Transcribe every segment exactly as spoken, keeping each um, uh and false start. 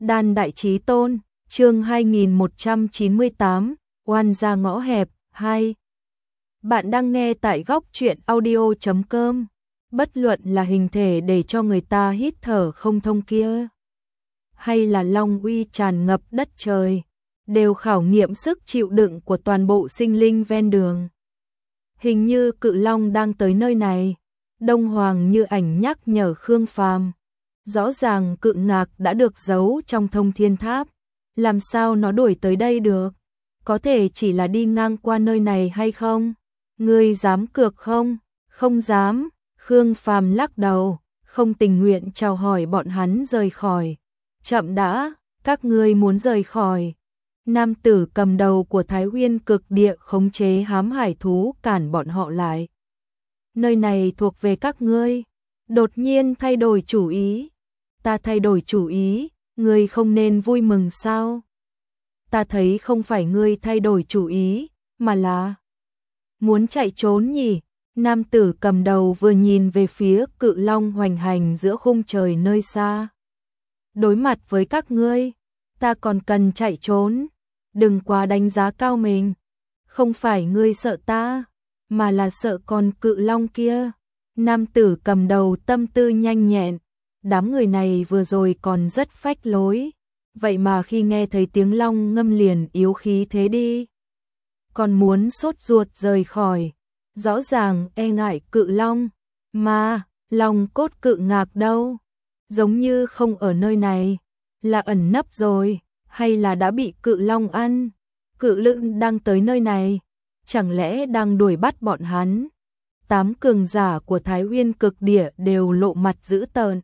Đan Đại Chí Tôn, chương hai nghìn một trăm chín mươi tám, oan gia ngõ hẹp, hai. Bạn đang nghe tại góc truyện audio chấm com. Bất luận là hình thể để cho người ta hít thở không thông kia, hay là long uy tràn ngập đất trời, đều khảo nghiệm sức chịu đựng của toàn bộ sinh linh ven đường. Hình như cự long đang tới nơi này, Đông Hoàng như ảnh nhắc nhở Khương Phàm. Rõ ràng cự ngạc đã được giấu trong thông thiên tháp, làm sao nó đuổi tới đây được? Có thể chỉ là đi ngang qua nơi này hay không? Ngươi dám cược không? Không dám. Khương Phàm lắc đầu, không tình nguyện chào hỏi bọn hắn rời khỏi. Chậm đã, các ngươi muốn rời khỏi. Nam tử cầm đầu của Thái Uyên Cực Địa khống chế hám hải thú cản bọn họ lại. Nơi này thuộc về các ngươi. Đột nhiên thay đổi chủ ý. Ta thay đổi chủ ý, ngươi không nên vui mừng sao? Ta thấy không phải ngươi thay đổi chủ ý, mà là muốn chạy trốn nhỉ? Nam tử cầm đầu vừa nhìn về phía cự long hoành hành giữa khung trời nơi xa. Đối mặt với các ngươi, ta còn cần chạy trốn, đừng quá đánh giá cao mình. Không phải ngươi sợ ta, mà là sợ con cự long kia. Nam tử cầm đầu tâm tư nhanh nhẹn, đám người này vừa rồi còn rất phách lối, vậy mà khi nghe thấy tiếng long ngâm liền yếu khí thế đi. Còn muốn sốt ruột rời khỏi, rõ ràng e ngại cự long, mà long cốt cự ngạc đâu? Giống như không ở nơi này, là ẩn nấp rồi, hay là đã bị cự long ăn? Cự lưỡng đang tới nơi này, chẳng lẽ đang đuổi bắt bọn hắn? Tám cường giả của Thái Uyên Cực Địa đều lộ mặt dữ tợn.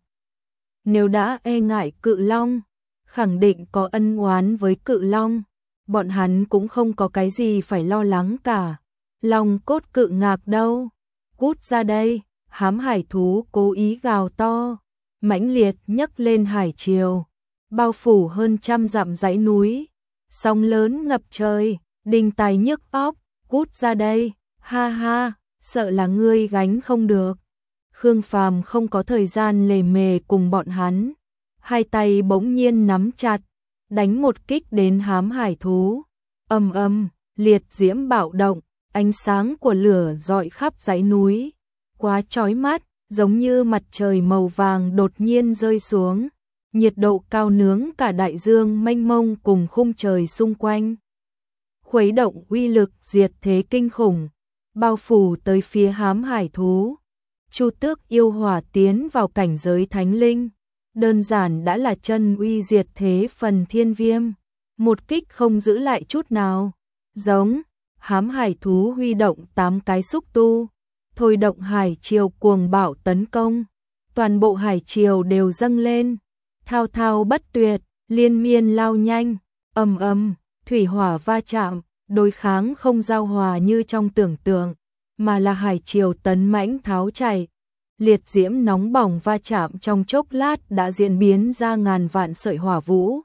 Nếu đã e ngại cự long, khẳng định có ân oán với cự long, bọn hắn cũng không có cái gì phải lo lắng cả. Long cốt cự ngạc đâu? Cút ra đây! Hám hải thú cố ý gào to, mãnh liệt nhấc lên hải triều, bao phủ hơn trăm dặm dãy núi, sóng lớn ngập trời, đinh tai nhức óc. Cút ra đây! Ha ha! Sợ là ngươi gánh không được. Khương Phàm không có thời gian lề mề cùng bọn hắn, hai tay bỗng nhiên nắm chặt, đánh một kích đến hám hải thú. Ầm ầm, liệt diễm bạo động, ánh sáng của lửa rọi khắp dãy núi, quá chói mắt, giống như mặt trời màu vàng đột nhiên rơi xuống, nhiệt độ cao nướng cả đại dương mênh mông cùng khung trời xung quanh. Khuấy động uy lực diệt thế kinh khủng, bao phủ tới phía hám hải thú. Chu Tước yêu hỏa tiến vào cảnh giới thánh linh, đơn giản đã là chân uy diệt thế phần thiên viêm, một kích không giữ lại chút nào. Giống, hám hải thú huy động tám cái xúc tu, thôi động hải triều cuồng bạo tấn công, toàn bộ hải triều đều dâng lên, thao thao bất tuyệt, liên miên lao nhanh, ầm ầm, thủy hỏa va chạm, đối kháng không giao hòa như trong tưởng tượng, mà là hải triều tấn mãnh tháo chạy. Liệt diễm nóng bỏng va chạm trong chốc lát đã diễn biến ra ngàn vạn sợi hỏa vũ,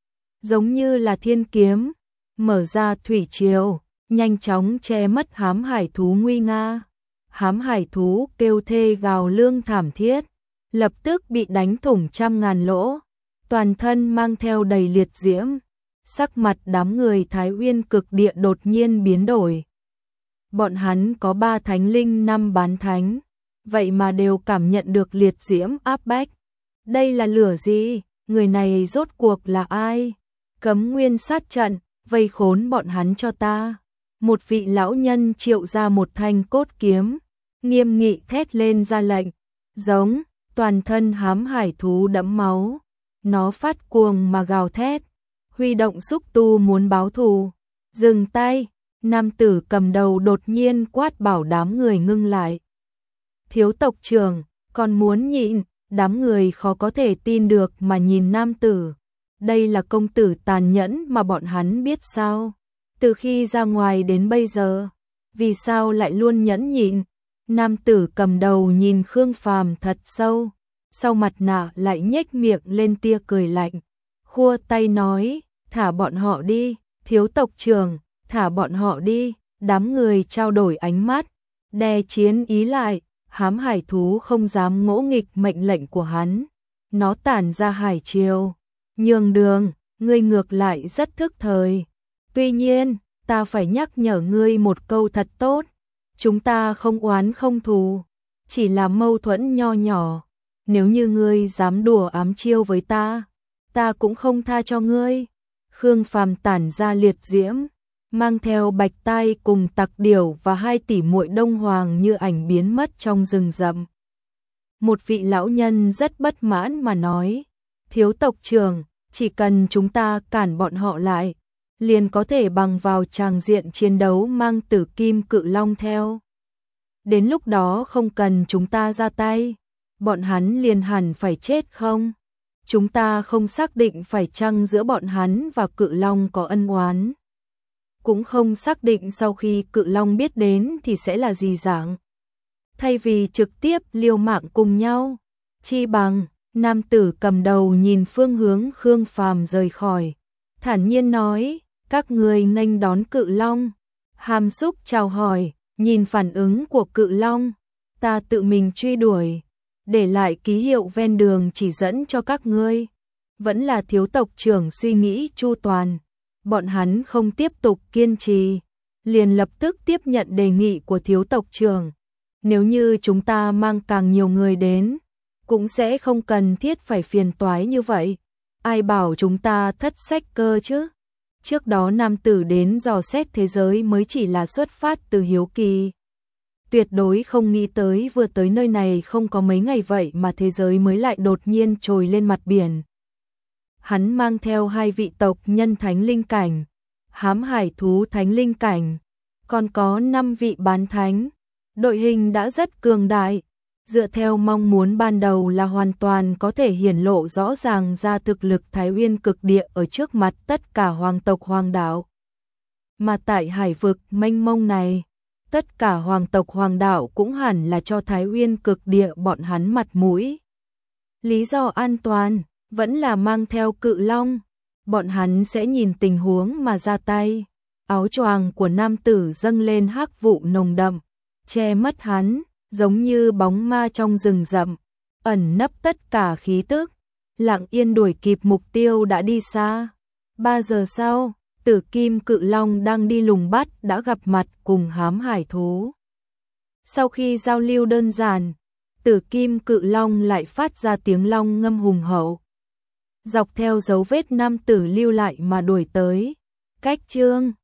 giống như là thiên kiếm, mở ra thủy triều, nhanh chóng che mất hám hải thú nguy nga. Hám hải thú kêu thê gào lương thảm thiết, lập tức bị đánh thủng trăm ngàn lỗ, toàn thân mang theo đầy liệt diễm. Sắc mặt đám người Thái Uyên Cực Địa đột nhiên biến đổi. Bọn hắn có ba thánh linh năm bán thánh, vậy mà đều cảm nhận được liệt diễm áp bách. Đây là lửa gì? Người này rốt cuộc là ai? Cấm nguyên sát trận, vây khốn bọn hắn cho ta. Một vị lão nhân triệu ra một thanh cốt kiếm, nghiêm nghị thét lên ra lệnh. Giống, toàn thân hám hải thú đẫm máu, nó phát cuồng mà gào thét, huy động xúc tu muốn báo thù. Dừng tay! Nam tử cầm đầu đột nhiên quát bảo đám người ngưng lại. Thiếu tộc trưởng, còn muốn nhịn? Đám người khó có thể tin được mà nhìn nam tử. Đây là công tử tàn nhẫn mà bọn hắn biết sao? Từ khi ra ngoài đến bây giờ, vì sao lại luôn nhẫn nhịn? Nam tử cầm đầu nhìn Khương Phàm thật sâu, sau mặt nạ lại nhếch miệng lên tia cười lạnh, khua tay nói, thả bọn họ đi, thiếu tộc trưởng, thả bọn họ đi. Đám người trao đổi ánh mắt, đè chiến ý lại. Hám hải thú không dám ngỗ nghịch mệnh lệnh của hắn, nó tản ra hải triều, nhường đường, ngươi ngược lại rất thức thời. Tuy nhiên, ta phải nhắc nhở ngươi một câu thật tốt, chúng ta không oán không thù, chỉ là mâu thuẫn nho nhỏ, nếu như ngươi dám đùa ám chiêu với ta, ta cũng không tha cho ngươi. Khương Phàm tản ra liệt diễm, mang theo Bạch Tai cùng Tặc Điểu và hai tỷ muội Đông Hoàng như ảnh biến mất trong rừng rậm. Một vị lão nhân rất bất mãn mà nói, thiếu tộc trưởng, chỉ cần chúng ta cản bọn họ lại, liền có thể bằng vào tràng diện chiến đấu mang Tử Kim Cự Long theo. Đến lúc đó không cần chúng ta ra tay, bọn hắn liền hẳn phải chết không? Chúng ta không xác định phải chăng giữa bọn hắn và Cự Long có ân oán. Cũng không xác định sau khi Cự Long biết đến thì sẽ là gì dạng. Thay vì trực tiếp liều mạng cùng nhau, chi bằng, nam tử cầm đầu nhìn phương hướng Khương Phàm rời khỏi, thản nhiên nói, các người nghênh đón Cự Long. Hàm Súc chào hỏi, nhìn phản ứng của Cự Long, ta tự mình truy đuổi, để lại ký hiệu ven đường chỉ dẫn cho các ngươi. Vẫn là thiếu tộc trưởng suy nghĩ chu toàn, bọn hắn không tiếp tục kiên trì, liền lập tức tiếp nhận đề nghị của thiếu tộc trưởng. Nếu như chúng ta mang càng nhiều người đến, cũng sẽ không cần thiết phải phiền toái như vậy. Ai bảo chúng ta thất sách cơ chứ? Trước đó nam tử đến dò xét thế giới mới chỉ là xuất phát từ hiếu kỳ. Tuyệt đối không nghĩ tới vừa tới nơi này không có mấy ngày vậy mà thế giới mới lại đột nhiên trồi lên mặt biển. Hắn mang theo hai vị tộc nhân thánh linh cảnh, hám hải thú thánh linh cảnh, còn có năm vị bán thánh. Đội hình đã rất cường đại, dựa theo mong muốn ban đầu là hoàn toàn có thể hiển lộ rõ ràng ra thực lực Thái Uyên cực địa ở trước mặt tất cả hoàng tộc hoàng đảo. Mà tại hải vực mênh mông này, tất cả hoàng tộc hoàng đảo cũng hẳn là cho Thái Uyên cực địa bọn hắn mặt mũi. Lý do an toàn, vẫn là mang theo Cự Long, bọn hắn sẽ nhìn tình huống mà ra tay. Áo choàng của nam tử dâng lên hắc vụ nồng đậm, che mất hắn, giống như bóng ma trong rừng rậm, ẩn nấp tất cả khí tức, lặng yên đuổi kịp mục tiêu đã đi xa. Ba giờ sau, Tử Kim Cự Long đang đi lùng bắt đã gặp mặt cùng hám hải thú. Sau khi giao lưu đơn giản, Tử Kim Cự Long lại phát ra tiếng long ngâm hùng hậu. Dọc theo dấu vết nam tử lưu lại mà đuổi tới. Cách chương